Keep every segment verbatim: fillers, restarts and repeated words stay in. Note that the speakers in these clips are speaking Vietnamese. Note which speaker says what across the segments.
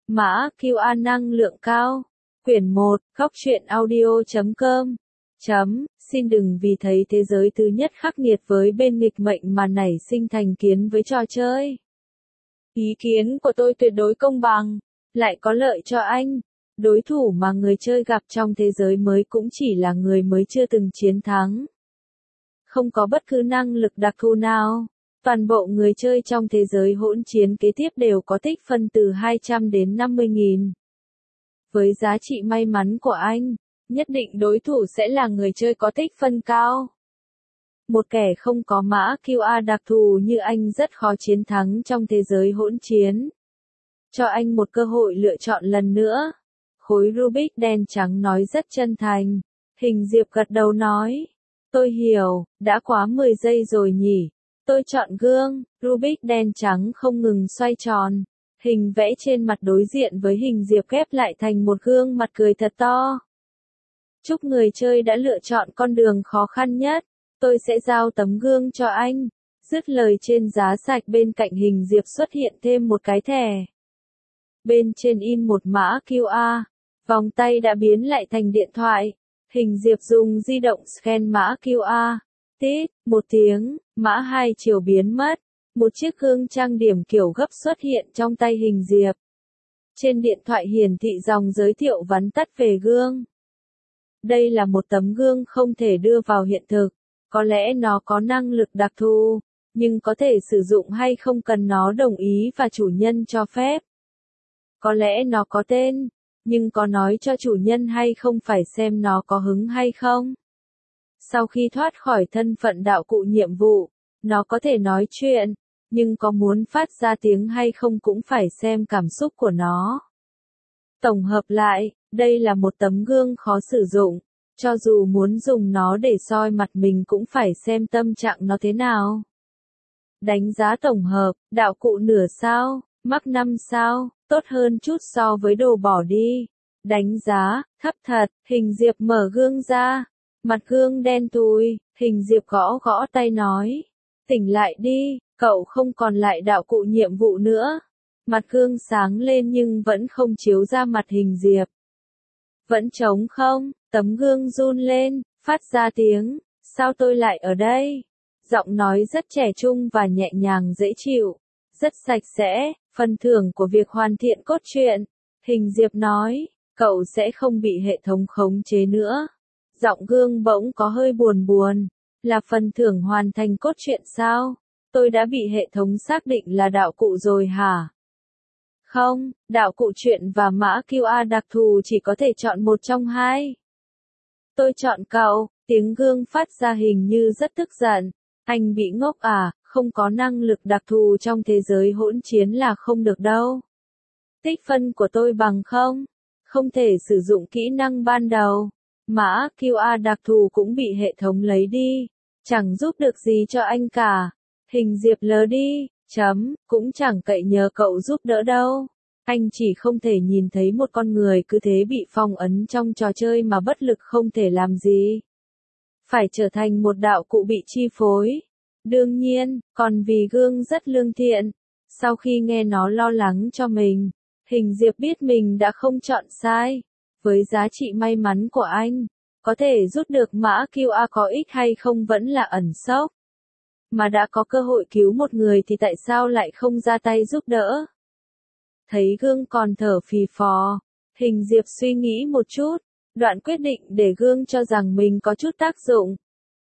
Speaker 1: Mã quy rờ năng lượng cao. Quyển một, góc truyện audio chấm com. Chấm, xin đừng vì thấy thế giới thứ nhất khắc nghiệt với bên nghịch mệnh mà nảy sinh thành kiến với trò chơi. Ý kiến của tôi tuyệt đối công bằng, lại có lợi cho anh. Đối thủ mà người chơi gặp trong thế giới mới cũng chỉ là người mới chưa từng chiến thắng. Không có bất cứ năng lực đặc thù nào. Toàn bộ người chơi trong thế giới hỗn chiến kế tiếp đều có tích phân từ hai trăm đến năm mươi nghìn. Với giá trị may mắn của anh, nhất định đối thủ sẽ là người chơi có tích phân cao. Một kẻ không có mã quy rờ đặc thù như anh rất khó chiến thắng trong thế giới hỗn chiến. Cho anh một cơ hội lựa chọn lần nữa. Khối Rubik đen trắng nói rất chân thành. Hình Diệp gật đầu nói. Tôi hiểu, đã quá mười giây rồi nhỉ. Tôi chọn gương. Rubik đen trắng không ngừng xoay tròn. Hình vẽ trên mặt đối diện với hình Diệp ghép lại thành một gương mặt cười thật to. Chúc người chơi đã lựa chọn con đường khó khăn nhất. Tôi sẽ giao tấm gương cho anh. Dứt lời trên giá sạch bên cạnh hình Diệp xuất hiện thêm một cái thẻ. Bên trên in một mã quy rờ. Vòng tay đã biến lại thành điện thoại. Hình Diệp dùng di động scan mã quy rờ. Tít, một tiếng, mã hai chiều biến mất. Một chiếc gương trang điểm kiểu gấp xuất hiện trong tay hình Diệp. Trên điện thoại hiển thị dòng giới thiệu vắn tắt về gương. Đây là một tấm gương không thể đưa vào hiện thực. Có lẽ nó có năng lực đặc thù, nhưng có thể sử dụng hay không cần nó đồng ý và chủ nhân cho phép. Có lẽ nó có tên, nhưng có nói cho chủ nhân hay không phải xem nó có hứng hay không. Sau khi thoát khỏi thân phận đạo cụ nhiệm vụ, nó có thể nói chuyện, nhưng có muốn phát ra tiếng hay không cũng phải xem cảm xúc của nó. Tổng hợp lại, đây là một tấm gương khó sử dụng. Cho dù muốn dùng nó để soi mặt mình cũng phải xem tâm trạng nó thế nào. Đánh giá tổng hợp, đạo cụ nửa sao, mắc năm sao, tốt hơn chút so với đồ bỏ đi. Đánh giá, thấp thật, hình Diệp mở gương ra. Mặt gương đen thui, hình Diệp gõ gõ tay nói. Tỉnh lại đi, cậu không còn lại đạo cụ nhiệm vụ nữa. Mặt gương sáng lên nhưng vẫn không chiếu ra mặt hình Diệp. Vẫn trống không, tấm gương run lên, phát ra tiếng, sao tôi lại ở đây? Giọng nói rất trẻ trung và nhẹ nhàng dễ chịu, rất sạch sẽ, phần thưởng của việc hoàn thiện cốt truyện. Hình Diệp nói, cậu sẽ không bị hệ thống khống chế nữa. Giọng gương bỗng có hơi buồn buồn, là phần thưởng hoàn thành cốt truyện sao? Tôi đã bị hệ thống xác định là đạo cụ rồi hả? Không, đạo cụ truyện và mã quy rờ đặc thù chỉ có thể chọn một trong hai. Tôi chọn cậu, tiếng gương phát ra hình như rất tức giận. Anh bị ngốc à, không có năng lực đặc thù trong thế giới hỗn chiến là không được đâu. Tích phân của tôi bằng không? Không thể sử dụng kỹ năng ban đầu. Mã quy rờ đặc thù cũng bị hệ thống lấy đi. Chẳng giúp được gì cho anh cả. Hình Diệp lờ đi. Chấm, cũng chẳng cậy nhờ cậu giúp đỡ đâu. Anh chỉ không thể nhìn thấy một con người cứ thế bị phong ấn trong trò chơi mà bất lực không thể làm gì. Phải trở thành một đạo cụ bị chi phối. Đương nhiên, còn vì gương rất lương thiện. Sau khi nghe nó lo lắng cho mình, hình Diệp biết mình đã không chọn sai. Với giá trị may mắn của anh, có thể rút được mã quy rờ có ích hay không vẫn là ẩn sốc. Mà đã có cơ hội cứu một người thì tại sao lại không ra tay giúp đỡ? Thấy gương còn thở phì phò, hình Diệp suy nghĩ một chút, đoạn quyết định để gương cho rằng mình có chút tác dụng.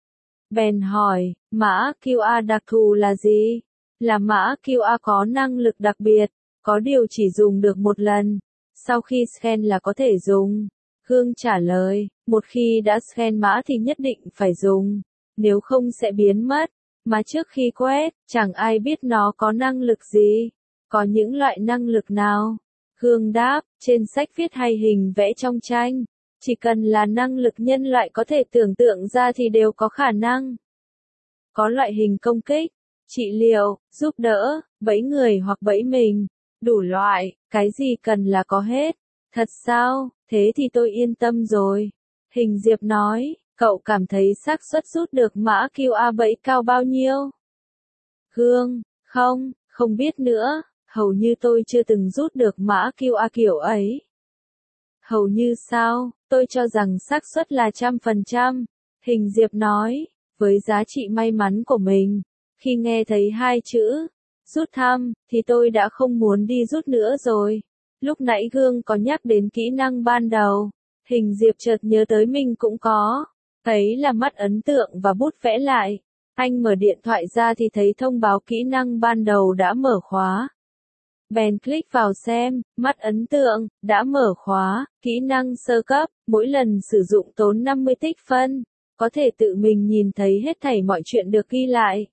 Speaker 1: Bèn hỏi, mã quy rờ đặc thù là gì? Là mã quy rờ có năng lực đặc biệt, có điều chỉ dùng được một lần. Sau khi scan là có thể dùng. Gương trả lời, một khi đã scan mã thì nhất định phải dùng, nếu không sẽ biến mất. Mà trước khi quét, chẳng ai biết nó có năng lực gì. Có những loại năng lực nào? Gương đáp, trên sách viết hay hình vẽ trong tranh. Chỉ cần là năng lực nhân loại có thể tưởng tượng ra thì đều có khả năng. Có loại hình công kích, trị liệu, giúp đỡ, bẫy người hoặc bẫy mình. Đủ loại, cái gì cần là có hết. Thật sao? Thế thì tôi yên tâm rồi. Hình Diệp nói. Cậu cảm thấy xác suất rút được mã quy rờ bẫy cao bao nhiêu? Gương, không, không biết nữa. Hầu như tôi chưa từng rút được mã quy rờ kiểu ấy. Hầu như sao, tôi cho rằng xác suất là trăm phần trăm. Hình Diệp nói, với giá trị may mắn của mình, khi nghe thấy hai chữ, rút thăm, thì tôi đã không muốn đi rút nữa rồi. Lúc nãy Gương có nhắc đến kỹ năng ban đầu, Hình Diệp chợt nhớ tới mình cũng có. Thấy là mắt ấn tượng và bút vẽ lại. Anh mở điện thoại ra thì thấy thông báo kỹ năng ban đầu đã mở khóa. Bèn click vào xem, mắt ấn tượng, đã mở khóa, kỹ năng sơ cấp, mỗi lần sử dụng tốn năm mươi tích phân, có thể tự mình nhìn thấy hết thảy mọi chuyện được ghi lại.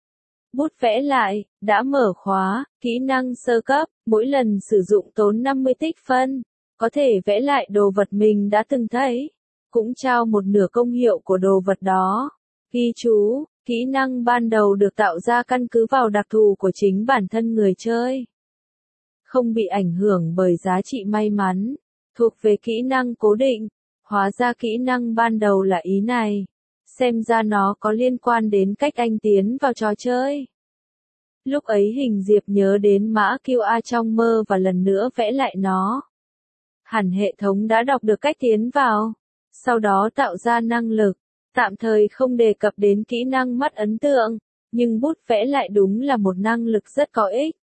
Speaker 1: Bút vẽ lại, đã mở khóa, kỹ năng sơ cấp, mỗi lần sử dụng tốn năm mươi tích phân, có thể vẽ lại đồ vật mình đã từng thấy, cũng trao một nửa công hiệu của đồ vật đó. Ghi chú, kỹ năng ban đầu được tạo ra căn cứ vào đặc thù của chính bản thân người chơi. Không bị ảnh hưởng bởi giá trị may mắn, thuộc về kỹ năng cố định. Hóa ra kỹ năng ban đầu là ý này. Xem ra nó có liên quan đến cách anh tiến vào trò chơi. Lúc ấy Hình Diệp nhớ đến mã quy rờ trong mơ và lần nữa vẽ lại nó. Hẳn hệ thống đã đọc được cách tiến vào, sau đó tạo ra năng lực. Tạm thời không đề cập đến kỹ năng mắt ấn tượng, nhưng bút vẽ lại đúng là một năng lực rất có ích.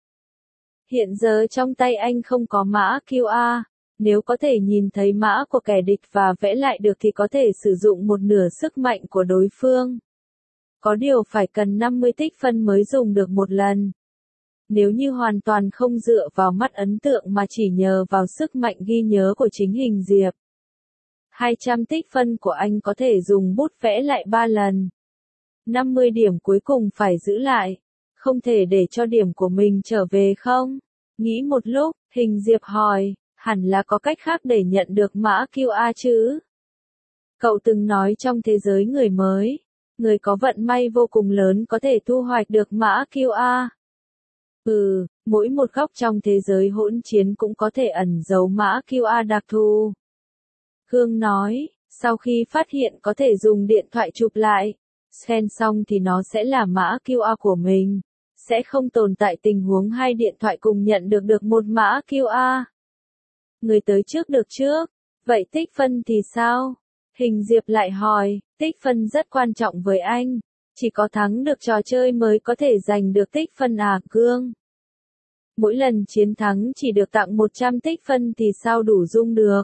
Speaker 1: Hiện giờ trong tay anh không có mã quy rờ, nếu có thể nhìn thấy mã của kẻ địch và vẽ lại được thì có thể sử dụng một nửa sức mạnh của đối phương. Có điều phải cần năm mươi tích phân mới dùng được một lần. Nếu như hoàn toàn không dựa vào mắt ấn tượng mà chỉ nhờ vào sức mạnh ghi nhớ của chính Hình Diệp, hai trăm tích phân của anh có thể dùng bút vẽ lại ba lần. năm mươi điểm cuối cùng phải giữ lại. Không thể để cho điểm của mình trở về không? Nghĩ một lúc, Hình Diệp hỏi, hẳn là có cách khác để nhận được mã quy rờ chứ? Cậu từng nói trong thế giới người mới, người có vận may vô cùng lớn có thể thu hoạch được mã quy rờ. Ừ, mỗi một góc trong thế giới hỗn chiến cũng có thể ẩn giấu mã quy rờ đặc thù. Gương nói, sau khi phát hiện có thể dùng điện thoại chụp lại, scan xong thì nó sẽ là mã quy rờ của mình. Sẽ không tồn tại tình huống hai điện thoại cùng nhận được được một mã quy rờ. Người tới trước được trước, vậy tích phân thì sao? Hình Diệp lại hỏi, tích phân rất quan trọng với anh, chỉ có thắng được trò chơi mới có thể giành được tích phân à? Gương. Mỗi lần chiến thắng chỉ được tặng một trăm tích phân thì sao đủ dung được?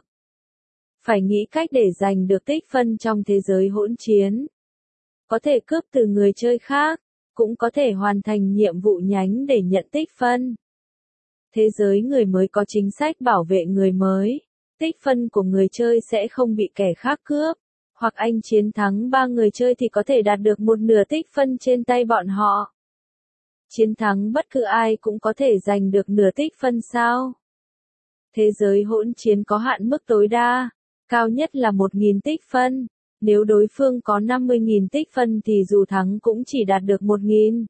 Speaker 1: Phải nghĩ cách để giành được tích phân trong thế giới hỗn chiến. Có thể cướp từ người chơi khác, cũng có thể hoàn thành nhiệm vụ nhánh để nhận tích phân. Thế giới người mới có chính sách bảo vệ người mới. Tích phân của người chơi sẽ không bị kẻ khác cướp. Hoặc anh chiến thắng ba người chơi thì có thể đạt được một nửa tích phân trên tay bọn họ. Chiến thắng bất cứ ai cũng có thể giành được nửa tích phân sao? Thế giới hỗn chiến có hạn mức tối đa, cao nhất là một nghìn tích phân. Nếu đối phương có năm mươi nghìn tích phân thì dù thắng cũng chỉ đạt được một nghìn.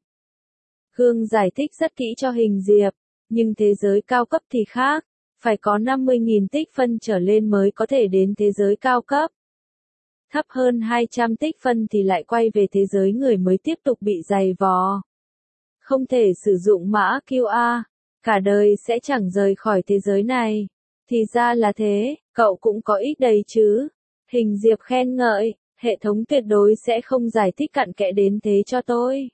Speaker 1: Gương giải thích rất kỹ cho Hình Diệp, nhưng thế giới cao cấp thì khác, phải có năm mươi nghìn tích phân trở lên mới có thể đến thế giới cao cấp. Thấp hơn hai trăm tích phân thì lại quay về thế giới người mới tiếp tục bị giày vò. Không thể sử dụng mã quy rờ, cả đời sẽ chẳng rời khỏi thế giới này. Thì ra là thế, cậu cũng có ích đầy chứ. Hình Diệp khen ngợi, hệ thống tuyệt đối sẽ không giải thích cặn kẽ đến thế cho tôi.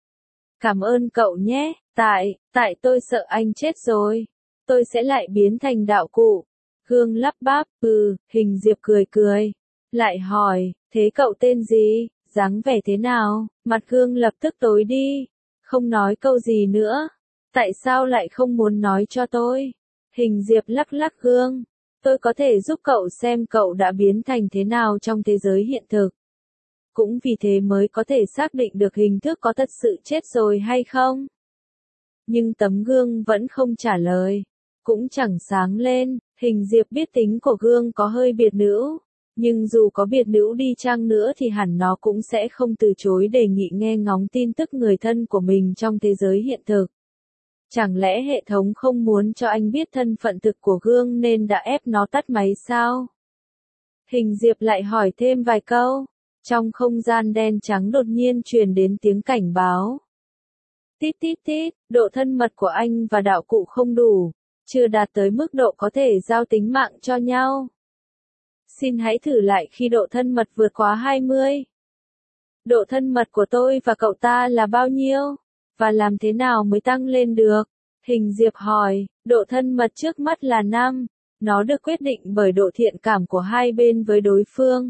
Speaker 1: Cảm ơn cậu nhé, tại, tại tôi sợ anh chết rồi. Tôi sẽ lại biến thành đạo cụ. Gương lắp bắp, ừ, Hình Diệp cười cười. Lại hỏi, thế cậu tên gì, dáng vẻ thế nào? Mặt Gương lập tức tối đi. Không nói câu gì nữa. Tại sao lại không muốn nói cho tôi? Hình Diệp lắc lắc Gương. Tôi có thể giúp cậu xem cậu đã biến thành thế nào trong thế giới hiện thực. Cũng vì thế mới có thể xác định được hình thức có thật sự chết rồi hay không. Nhưng tấm gương vẫn không trả lời. Cũng chẳng sáng lên. Hình Diệp biết tính của Gương có hơi biệt nữ. Nhưng dù có biệt nữ đi chăng nữa thì hẳn nó cũng sẽ không từ chối đề nghị nghe ngóng tin tức người thân của mình trong thế giới hiện thực. Chẳng lẽ hệ thống không muốn cho anh biết thân phận thực của Gương nên đã ép nó tắt máy sao? Hình Diệp lại hỏi thêm vài câu. Trong không gian đen trắng đột nhiên truyền đến tiếng cảnh báo. Tít tít tít, độ thân mật của anh và đạo cụ không đủ, chưa đạt tới mức độ có thể giao tính mạng cho nhau. Xin hãy thử lại khi độ thân mật vượt quá hai mươi. Độ thân mật của tôi và cậu ta là bao nhiêu? Và làm thế nào mới tăng lên được? Hình Diệp hỏi, độ thân mật trước mắt là năm. Nó được quyết định bởi độ thiện cảm của hai bên với đối phương.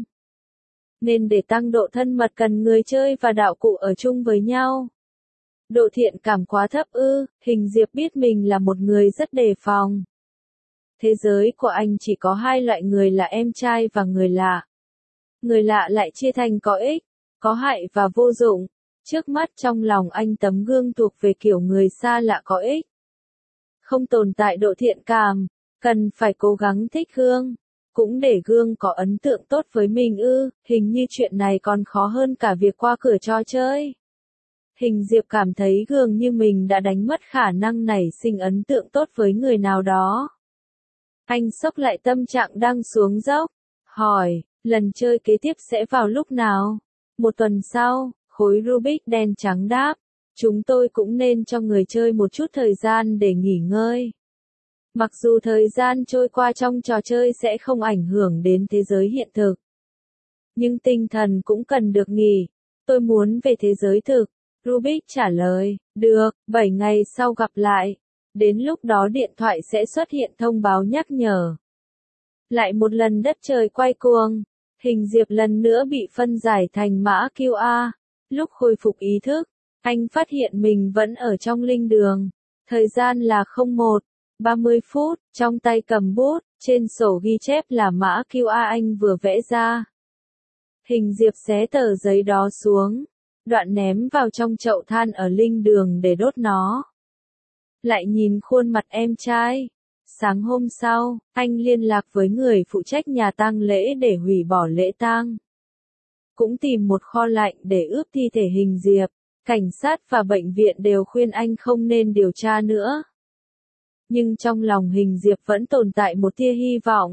Speaker 1: Nên để tăng độ thân mật cần người chơi và đạo cụ ở chung với nhau. Độ thiện cảm quá thấp ư? Hình Diệp biết mình là một người rất đề phòng. Thế giới của anh chỉ có hai loại người là em trai và người lạ. Người lạ lại chia thành có ích, có hại và vô dụng. Trước mắt trong lòng anh tấm gương thuộc về kiểu người xa lạ có ích. Không tồn tại độ thiện cảm, cần phải cố gắng thích gương. Cũng để gương có ấn tượng tốt với mình ư, hình như chuyện này còn khó hơn cả việc qua cửa trò chơi. Hình Diệp cảm thấy gương như mình đã đánh mất khả năng nảy sinh ấn tượng tốt với người nào đó. Anh xốc lại tâm trạng đang xuống dốc, hỏi, lần chơi kế tiếp sẽ vào lúc nào? Một tuần sau, khối Rubik đen trắng đáp, chúng tôi cũng nên cho người chơi một chút thời gian để nghỉ ngơi. Mặc dù thời gian trôi qua trong trò chơi sẽ không ảnh hưởng đến thế giới hiện thực. Nhưng tinh thần cũng cần được nghỉ. Tôi muốn về thế giới thực. Rubik trả lời, được, bảy ngày sau gặp lại. Đến lúc đó điện thoại sẽ xuất hiện thông báo nhắc nhở. Lại một lần đất trời quay cuồng. Hình Diệp lần nữa bị phân giải thành mã quy rờ. Lúc khôi phục ý thức, anh phát hiện mình vẫn ở trong linh đường. Thời gian là không một ba mươi phút, trong tay cầm bút, trên sổ ghi chép là mã quy rờ anh vừa vẽ ra. Hình Diệp xé tờ giấy đó xuống, đoạn ném vào trong chậu than ở linh đường để đốt nó. Lại nhìn khuôn mặt em trai. Sáng hôm sau, anh liên lạc với người phụ trách nhà tang lễ để hủy bỏ lễ tang. Cũng tìm một kho lạnh để ướp thi thể Hình Diệp. Cảnh sát và bệnh viện đều khuyên anh không nên điều tra nữa. Nhưng trong lòng Hình Diệp vẫn tồn tại một tia hy vọng.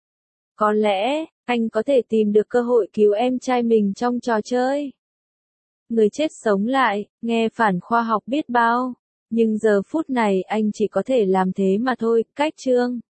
Speaker 1: Có lẽ, anh có thể tìm được cơ hội cứu em trai mình trong trò chơi. Người chết sống lại, nghe phản khoa học biết bao. Nhưng giờ phút này anh chỉ có thể làm thế mà thôi, cách chương.